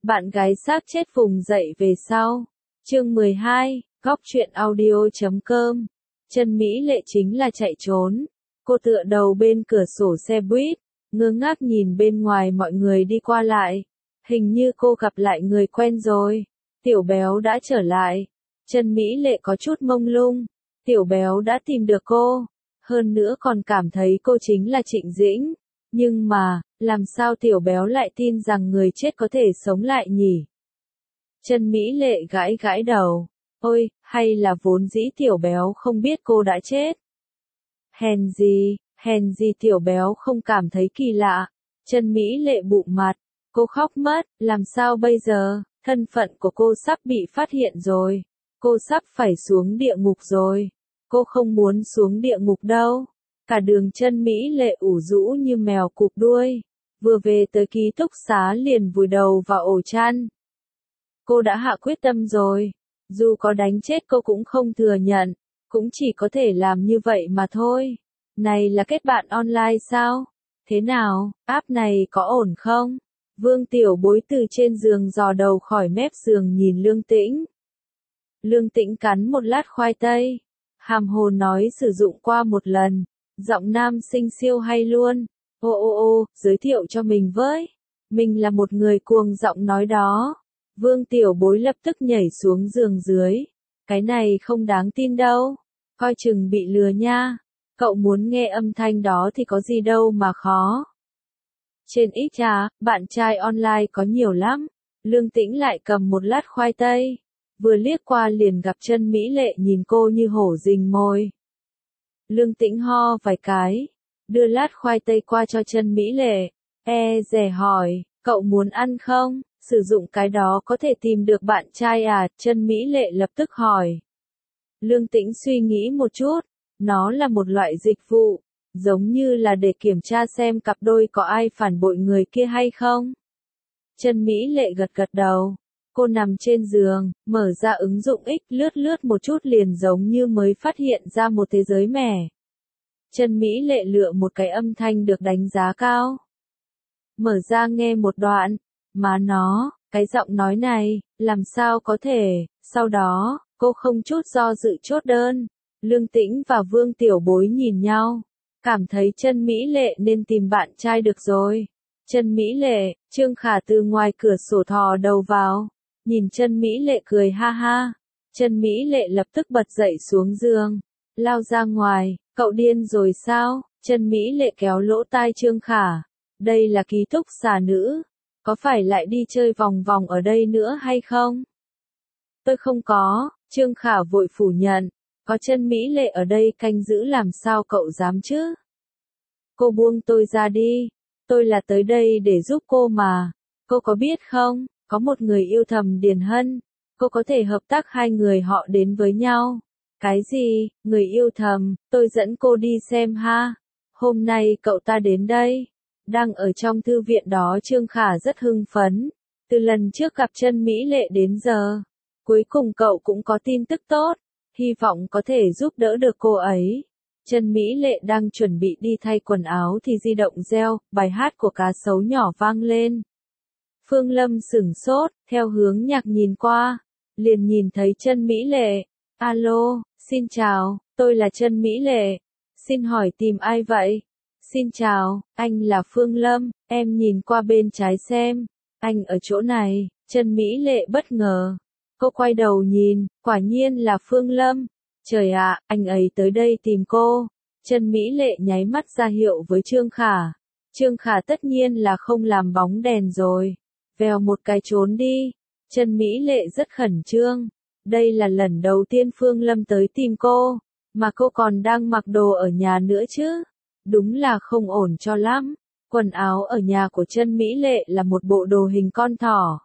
Bạn gái xác chết vùng dậy về sau. Chương 12, góc truyện audio.com. Chân Mỹ Lệ chính là chạy trốn. Cô tựa đầu bên cửa sổ xe buýt, ngơ ngác nhìn bên ngoài mọi người đi qua lại. Hình như cô gặp lại người quen rồi. Tiểu Béo đã trở lại. Chân Mỹ Lệ có chút mông lung. Tiểu Béo đã tìm được cô. Hơn nữa còn cảm thấy cô chính là Trịnh Dĩnh. Nhưng mà, làm sao Tiểu Béo lại tin rằng người chết có thể sống lại nhỉ? Chân Mỹ Lệ gãi gãi đầu. Ôi, hay là vốn dĩ Tiểu Béo không biết cô đã chết? Hèn gì Tiểu Béo không cảm thấy kỳ lạ. Chân Mỹ Lệ bụng mặt. Cô khóc mất, làm sao bây giờ? Thân phận của cô sắp bị phát hiện rồi. Cô sắp phải xuống địa ngục rồi. Cô không muốn xuống địa ngục đâu. Cả đường Chân Mỹ Lệ ủ rũ như mèo cụp đuôi. Vừa về tới ký túc xá liền vùi đầu vào ổ chăn. Cô đã hạ quyết tâm rồi. Dù có đánh chết cô cũng không thừa nhận. Cũng chỉ có thể làm như vậy mà thôi. Này là kết bạn online sao? Thế nào, app này có ổn không? Vương Tiểu Bối từ trên giường dò đầu khỏi mép giường nhìn Lương Tĩnh. Lương Tĩnh cắn một lát khoai tây. Hàm hồ nói sử dụng qua một lần. Giọng nam sinh siêu hay luôn. Ô, giới thiệu cho mình với. Mình là một người cuồng giọng nói đó. Vương Tiểu Bối lập tức nhảy xuống giường dưới. Cái này không đáng tin đâu. Coi chừng bị lừa nha. Cậu muốn nghe âm thanh đó thì có gì đâu mà khó. Trên X bạn trai online có nhiều lắm. Lương Tĩnh lại cầm một lát khoai tây. Vừa liếc qua liền gặp Chân Mỹ Lệ nhìn cô như hổ rình mồi. Lương Tĩnh ho vài cái. Đưa lát khoai tây qua cho Chân Mỹ Lệ. Dè hỏi, cậu muốn ăn không? Sử dụng cái đó có thể tìm được bạn trai à? Chân Mỹ Lệ lập tức hỏi. Lương Tĩnh suy nghĩ một chút. Nó là một loại dịch vụ. Giống như là để kiểm tra xem cặp đôi có ai phản bội người kia hay không. Chân Mỹ Lệ gật gật đầu. Cô nằm trên giường, mở ra ứng dụng X lướt một chút liền giống như mới phát hiện ra một thế giới mẻ. Chân Mỹ Lệ lựa một cái âm thanh được đánh giá cao. Mở ra nghe một đoạn. Má nó, cái giọng nói này, làm sao có thể, sau đó, cô không chút do dự chốt đơn. Lương Tĩnh và Vương Tiểu Bối nhìn nhau. Cảm thấy Chân Mỹ Lệ nên tìm bạn trai được rồi. Chân Mỹ Lệ, Trương Khả từ ngoài cửa sổ thò đầu vào. Nhìn Chân Mỹ Lệ cười ha ha. Chân Mỹ Lệ lập tức bật dậy xuống giường. Lao ra ngoài, cậu điên rồi sao? Chân Mỹ Lệ kéo lỗ tai Trương Khả. Đây là ký túc xá nữ. Có phải lại đi chơi vòng vòng ở đây nữa hay không? Tôi không có, Trương Khả vội phủ nhận. Có Chân Mỹ Lệ ở đây canh giữ làm sao cậu dám chứ? Cô buông tôi ra đi. Tôi là tới đây để giúp cô mà. Cô có biết không, có một người yêu thầm Điền Hân. Cô có thể hợp tác hai người họ đến với nhau. Cái gì, người yêu thầm, tôi dẫn cô đi xem ha. Hôm nay cậu ta đến đây. Đang ở trong thư viện đó Trương Khả rất hưng phấn. Từ lần trước gặp Chân Mỹ Lệ đến giờ. Cuối cùng cậu cũng có tin tức tốt. Hy vọng có thể giúp đỡ được cô ấy. Chân Mỹ Lệ đang chuẩn bị đi thay quần áo thì di động reo, bài hát của Cá Sấu Nhỏ vang lên. Phương Lâm sửng sốt, theo hướng nhạc nhìn qua. Liền nhìn thấy Chân Mỹ Lệ. Alo, xin chào, tôi là Chân Mỹ Lệ. Xin hỏi tìm ai vậy? Xin chào, anh là Phương Lâm, em nhìn qua bên trái xem. Anh ở chỗ này. Chân Mỹ Lệ bất ngờ. Cô quay đầu nhìn, quả nhiên là Phương Lâm. Trời ạ, anh ấy tới đây tìm cô. Chân Mỹ Lệ nháy mắt ra hiệu với Trương Khả. Trương Khả tất nhiên là không làm bóng đèn rồi. Vèo một cái trốn đi. Chân Mỹ Lệ rất khẩn trương. Đây là lần đầu tiên Phương Lâm tới tìm cô. Mà cô còn đang mặc đồ ở nhà nữa chứ. Đúng là không ổn cho lắm. Quần áo ở nhà của Chân Mỹ Lệ là một bộ đồ hình con thỏ.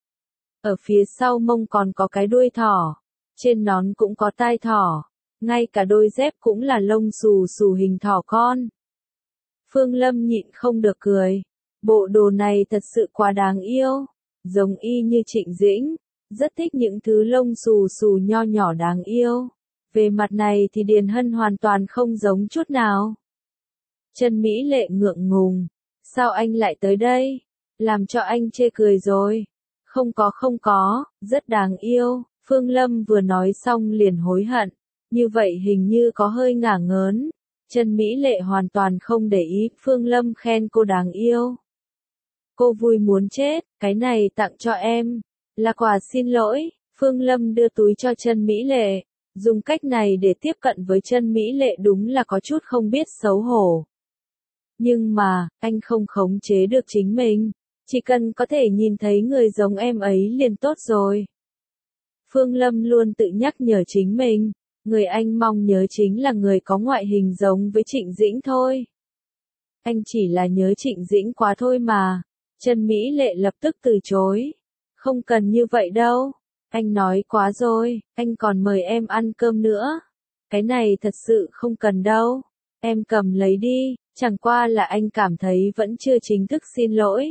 Ở phía sau mông còn có cái đuôi thỏ. Trên nón cũng có tai thỏ. Ngay cả đôi dép cũng là lông xù xù hình thỏ con. Phương Lâm nhịn không được cười. Bộ đồ này thật sự quá đáng yêu. Giống y như Trịnh Dĩnh. Rất thích những thứ lông xù xù nho nhỏ đáng yêu. Về mặt này thì Điền Hân hoàn toàn không giống chút nào. Chân Mỹ Lệ ngượng ngùng. Sao anh lại tới đây? Làm cho anh chê cười rồi. không có, rất đáng yêu. Phương Lâm vừa nói xong liền hối hận. Như vậy hình như có hơi ngả ngớn. Trần Mỹ Lệ hoàn toàn không để ý Phương Lâm khen cô đáng yêu. Cô vui muốn chết, cái này tặng cho em. Là quà xin lỗi. Phương Lâm đưa túi cho Trần Mỹ Lệ. Dùng cách này để tiếp cận với Trần Mỹ Lệ đúng là có chút không biết xấu hổ. Nhưng mà, anh không khống chế được chính mình. Chỉ cần có thể nhìn thấy người giống em ấy liền tốt rồi. Phương Lâm luôn tự nhắc nhở chính mình. Người anh mong nhớ chính là người có ngoại hình giống với Trịnh Dĩnh thôi. Anh chỉ là nhớ Trịnh Dĩnh quá thôi mà. Trần Mỹ Lệ lập tức từ chối. Không cần như vậy đâu. Anh nói quá rồi, anh còn mời em ăn cơm nữa. Cái này thật sự không cần đâu. Em cầm lấy đi, chẳng qua là anh cảm thấy vẫn chưa chính thức xin lỗi.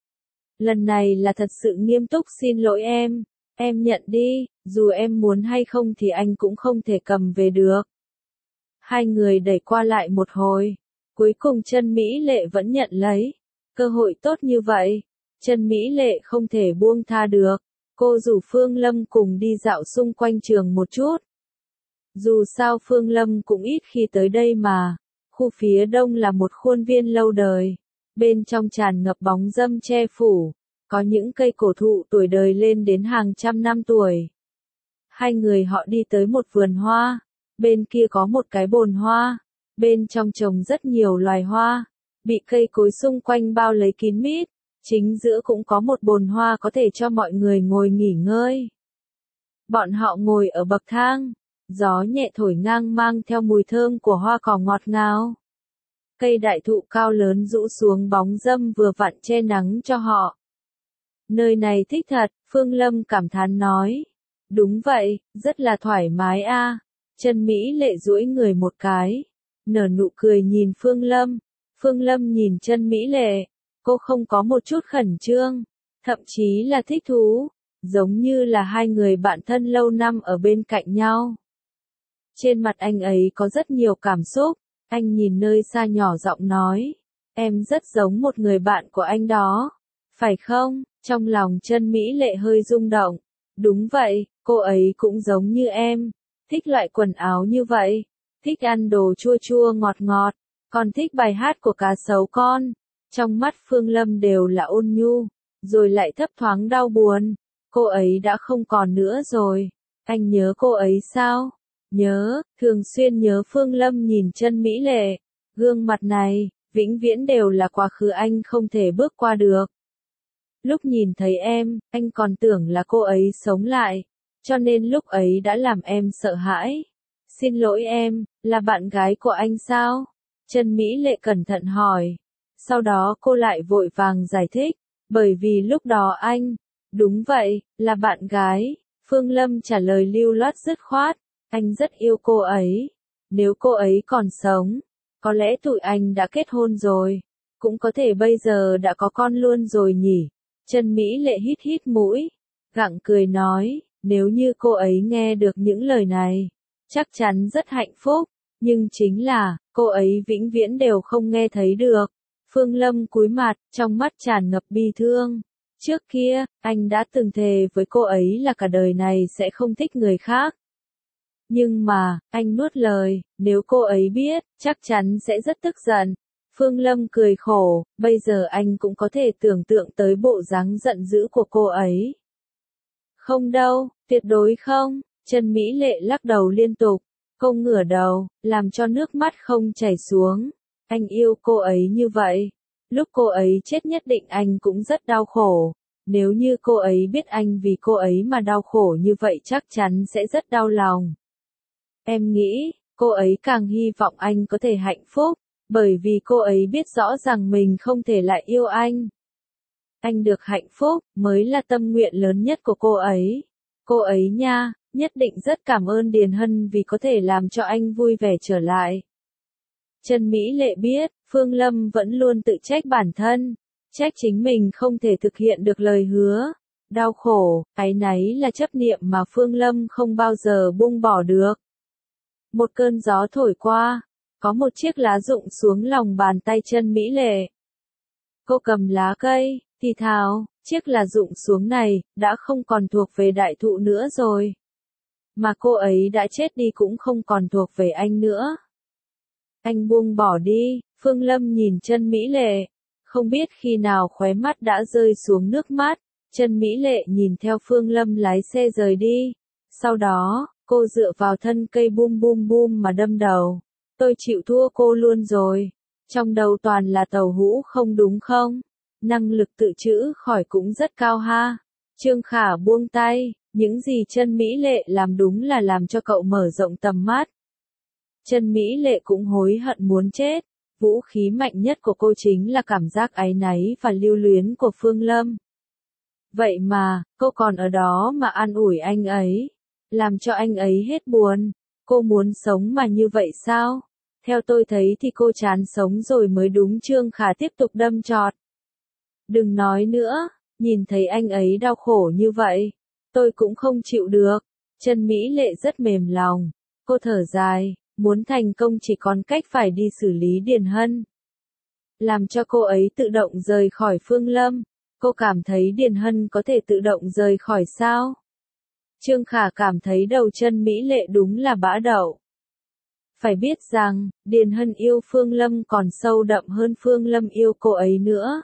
Lần này là thật sự nghiêm túc xin lỗi em nhận đi, dù em muốn hay không thì anh cũng không thể cầm về được. Hai người đẩy qua lại một hồi, cuối cùng Trần Mỹ Lệ vẫn nhận lấy. Cơ hội tốt như vậy, Trần Mỹ Lệ không thể buông tha được. Cô rủ Phương Lâm cùng đi dạo xung quanh trường một chút. Dù sao Phương Lâm cũng ít khi tới đây mà. Khu phía đông là một khuôn viên lâu đời. Bên trong tràn ngập bóng râm che phủ. Có những cây cổ thụ tuổi đời lên đến hàng trăm năm tuổi. Hai người họ đi tới một vườn hoa. Bên kia có một cái bồn hoa. Bên trong trồng rất nhiều loài hoa. Bị cây cối xung quanh bao lấy kín mít. Chính giữa cũng có một bồn hoa có thể cho mọi người ngồi nghỉ ngơi. Bọn họ ngồi ở bậc thang. Gió nhẹ thổi ngang mang theo mùi thơm của hoa cỏ ngọt ngào. Cây đại thụ cao lớn rũ xuống bóng râm vừa vặn che nắng cho họ. Nơi này thích thật, Phương Lâm cảm thán nói. Đúng vậy, rất là thoải mái a. Trần Mỹ Lệ duỗi người một cái. Nở nụ cười nhìn Phương Lâm. Phương Lâm nhìn Trần Mỹ Lệ. Cô không có một chút khẩn trương. Thậm chí là thích thú. Giống như là hai người bạn thân lâu năm ở bên cạnh nhau. Trên mặt anh ấy có rất nhiều cảm xúc. Anh nhìn nơi xa nhỏ giọng nói. Em rất giống một người bạn của anh đó. Phải không? Trong lòng Trần Mỹ Lệ hơi rung động. Đúng vậy, cô ấy cũng giống như em. Thích loại quần áo như vậy. Thích ăn đồ chua chua ngọt ngọt. Còn thích bài hát của cá sấu con. Trong mắt Phương Lâm đều là ôn nhu. Rồi lại thấp thoáng đau buồn. Cô ấy đã không còn nữa rồi. Anh nhớ cô ấy sao? Nhớ, thường xuyên nhớ. Phương Lâm nhìn Trần Mỹ Lệ. Gương mặt này, vĩnh viễn đều là quá khứ anh không thể bước qua được. Lúc nhìn thấy em, anh còn tưởng là cô ấy sống lại. Cho nên lúc ấy đã làm em sợ hãi. Xin lỗi em, là bạn gái của anh sao? Trần Mỹ Lệ cẩn thận hỏi. Sau đó cô lại vội vàng giải thích. Bởi vì lúc đó anh. Đúng vậy, là bạn gái. Phương Lâm trả lời lưu loát dứt khoát. Anh rất yêu cô ấy. Nếu cô ấy còn sống, có lẽ tụi anh đã kết hôn rồi. Cũng có thể bây giờ đã có con luôn rồi nhỉ. Trần Mỹ Lệ hít hít mũi. Gặng cười nói, nếu như cô ấy nghe được những lời này, chắc chắn rất hạnh phúc. Nhưng chính là, cô ấy vĩnh viễn đều không nghe thấy được. Phương Lâm cúi mặt, trong mắt tràn ngập bi thương. Trước kia, anh đã từng thề với cô ấy là cả đời này sẽ không thích người khác. Nhưng mà, anh nuốt lời, nếu cô ấy biết, chắc chắn sẽ rất tức giận. Phương Lâm cười khổ, bây giờ anh cũng có thể tưởng tượng tới bộ dáng giận dữ của cô ấy. Không đâu, tuyệt đối không. Trần Mỹ Lệ lắc đầu liên tục. Cô ngửa đầu, làm cho nước mắt không chảy xuống. Anh yêu cô ấy như vậy. Lúc cô ấy chết nhất định anh cũng rất đau khổ. Nếu như cô ấy biết anh vì cô ấy mà đau khổ như vậy chắc chắn sẽ rất đau lòng. Em nghĩ, cô ấy càng hy vọng anh có thể hạnh phúc. Bởi vì cô ấy biết rõ rằng mình không thể lại yêu anh. Anh được hạnh phúc, mới là tâm nguyện lớn nhất của cô ấy. Cô ấy nha, nhất định rất cảm ơn Điền Hân vì có thể làm cho anh vui vẻ trở lại. Trần Mỹ Lệ biết, Phương Lâm vẫn luôn tự trách bản thân. Trách chính mình không thể thực hiện được lời hứa. Đau khổ, áy náy là chấp niệm mà Phương Lâm không bao giờ buông bỏ được. Một cơn gió thổi qua. Có một chiếc lá rụng xuống lòng bàn tay Trần Mỹ Lệ. Cô cầm lá cây, thì thào, Chiếc là rụng xuống này, đã không còn thuộc về đại thụ nữa rồi. Mà cô ấy đã chết đi cũng không còn thuộc về anh nữa. Anh buông bỏ đi, Phương Lâm nhìn chân mỹ lệ. Không biết khi nào khóe mắt đã rơi xuống nước mắt. Chân mỹ lệ nhìn theo Phương Lâm lái xe rời đi. Sau đó, cô dựa vào thân cây bum bum bum mà đâm đầu. Tôi chịu thua cô luôn rồi. Trong đầu toàn là tàu hũ không đúng không? Năng lực tự chữa khỏi cũng rất cao ha. Trương Khả buông tay, những gì chân mỹ lệ làm đúng là làm cho cậu mở rộng tầm mắt. Chân mỹ lệ cũng hối hận muốn chết. Vũ khí mạnh nhất của cô chính là cảm giác áy náy và lưu luyến của Phương Lâm. Vậy mà, cô còn ở đó mà an ủi anh ấy. Làm cho anh ấy hết buồn. Cô muốn sống mà như vậy sao? Theo tôi thấy thì cô chán sống rồi mới đúng. Trương Khả tiếp tục đâm chọt. Đừng nói nữa, nhìn thấy anh ấy đau khổ như vậy. Tôi cũng không chịu được. Chân mỹ lệ rất mềm lòng. Cô thở dài, muốn thành công chỉ còn cách phải đi xử lý Điền Hân. Làm cho cô ấy tự động rời khỏi Phương Lâm. Cô cảm thấy Điền Hân có thể tự động rời khỏi sao? Trương Khả cảm thấy đầu chân mỹ lệ đúng là bã đậu. Phải biết rằng, Điền Hân yêu Phương Lâm còn sâu đậm hơn Phương Lâm yêu cô ấy nữa.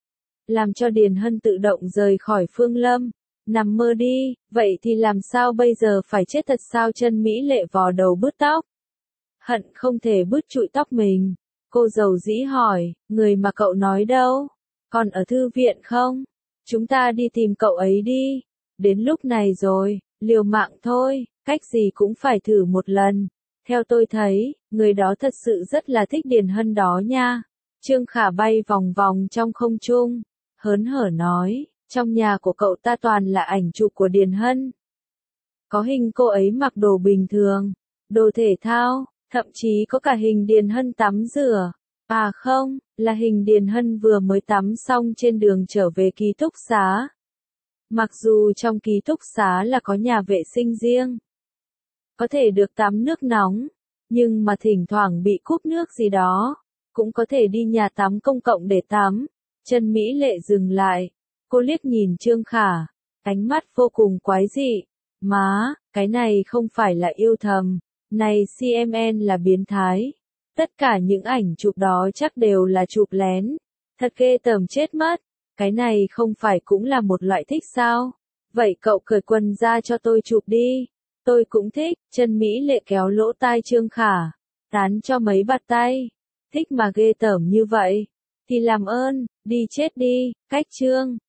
Làm cho Điền Hân tự động rời khỏi Phương Lâm. Nằm mơ đi, vậy thì làm sao bây giờ phải chết thật sao? Chân mỹ lệ vò đầu bứt tóc. Hận không thể bứt trụi tóc mình. Cô dầu dĩ hỏi, người mà cậu nói đâu? Còn ở thư viện không? Chúng ta đi tìm cậu ấy đi. Đến lúc này rồi, liều mạng thôi, cách gì cũng phải thử một lần. Theo tôi thấy, người đó thật sự rất là thích Điền Hân đó nha. Trương Khả bay vòng vòng trong không trung, hớn hở nói, trong nhà của cậu ta toàn là ảnh chụp của Điền Hân. Có hình cô ấy mặc đồ bình thường, đồ thể thao, thậm chí có cả hình Điền Hân tắm rửa. À không, là hình Điền Hân vừa mới tắm xong trên đường trở về ký túc xá. Mặc dù trong ký túc xá là có nhà vệ sinh riêng, có thể được tắm nước nóng, nhưng mà thỉnh thoảng bị cúp nước gì đó, cũng có thể đi nhà tắm công cộng để tắm. Chân mỹ lệ dừng lại, cô liếc nhìn Trương Khả, ánh mắt vô cùng quái dị. Má, cái này không phải là yêu thầm, này CMN là biến thái. Tất cả những ảnh chụp đó chắc đều là chụp lén. Thật ghê tởm chết mất. Cái này không phải cũng là một loại thích sao? Vậy cậu cởi quần ra cho tôi chụp đi. Tôi cũng thích. Chân mỹ lệ kéo lỗ tai Trương Khả, tán cho mấy bạt tay. Thích mà ghê tởm như vậy thì làm ơn, đi chết đi. Cách chương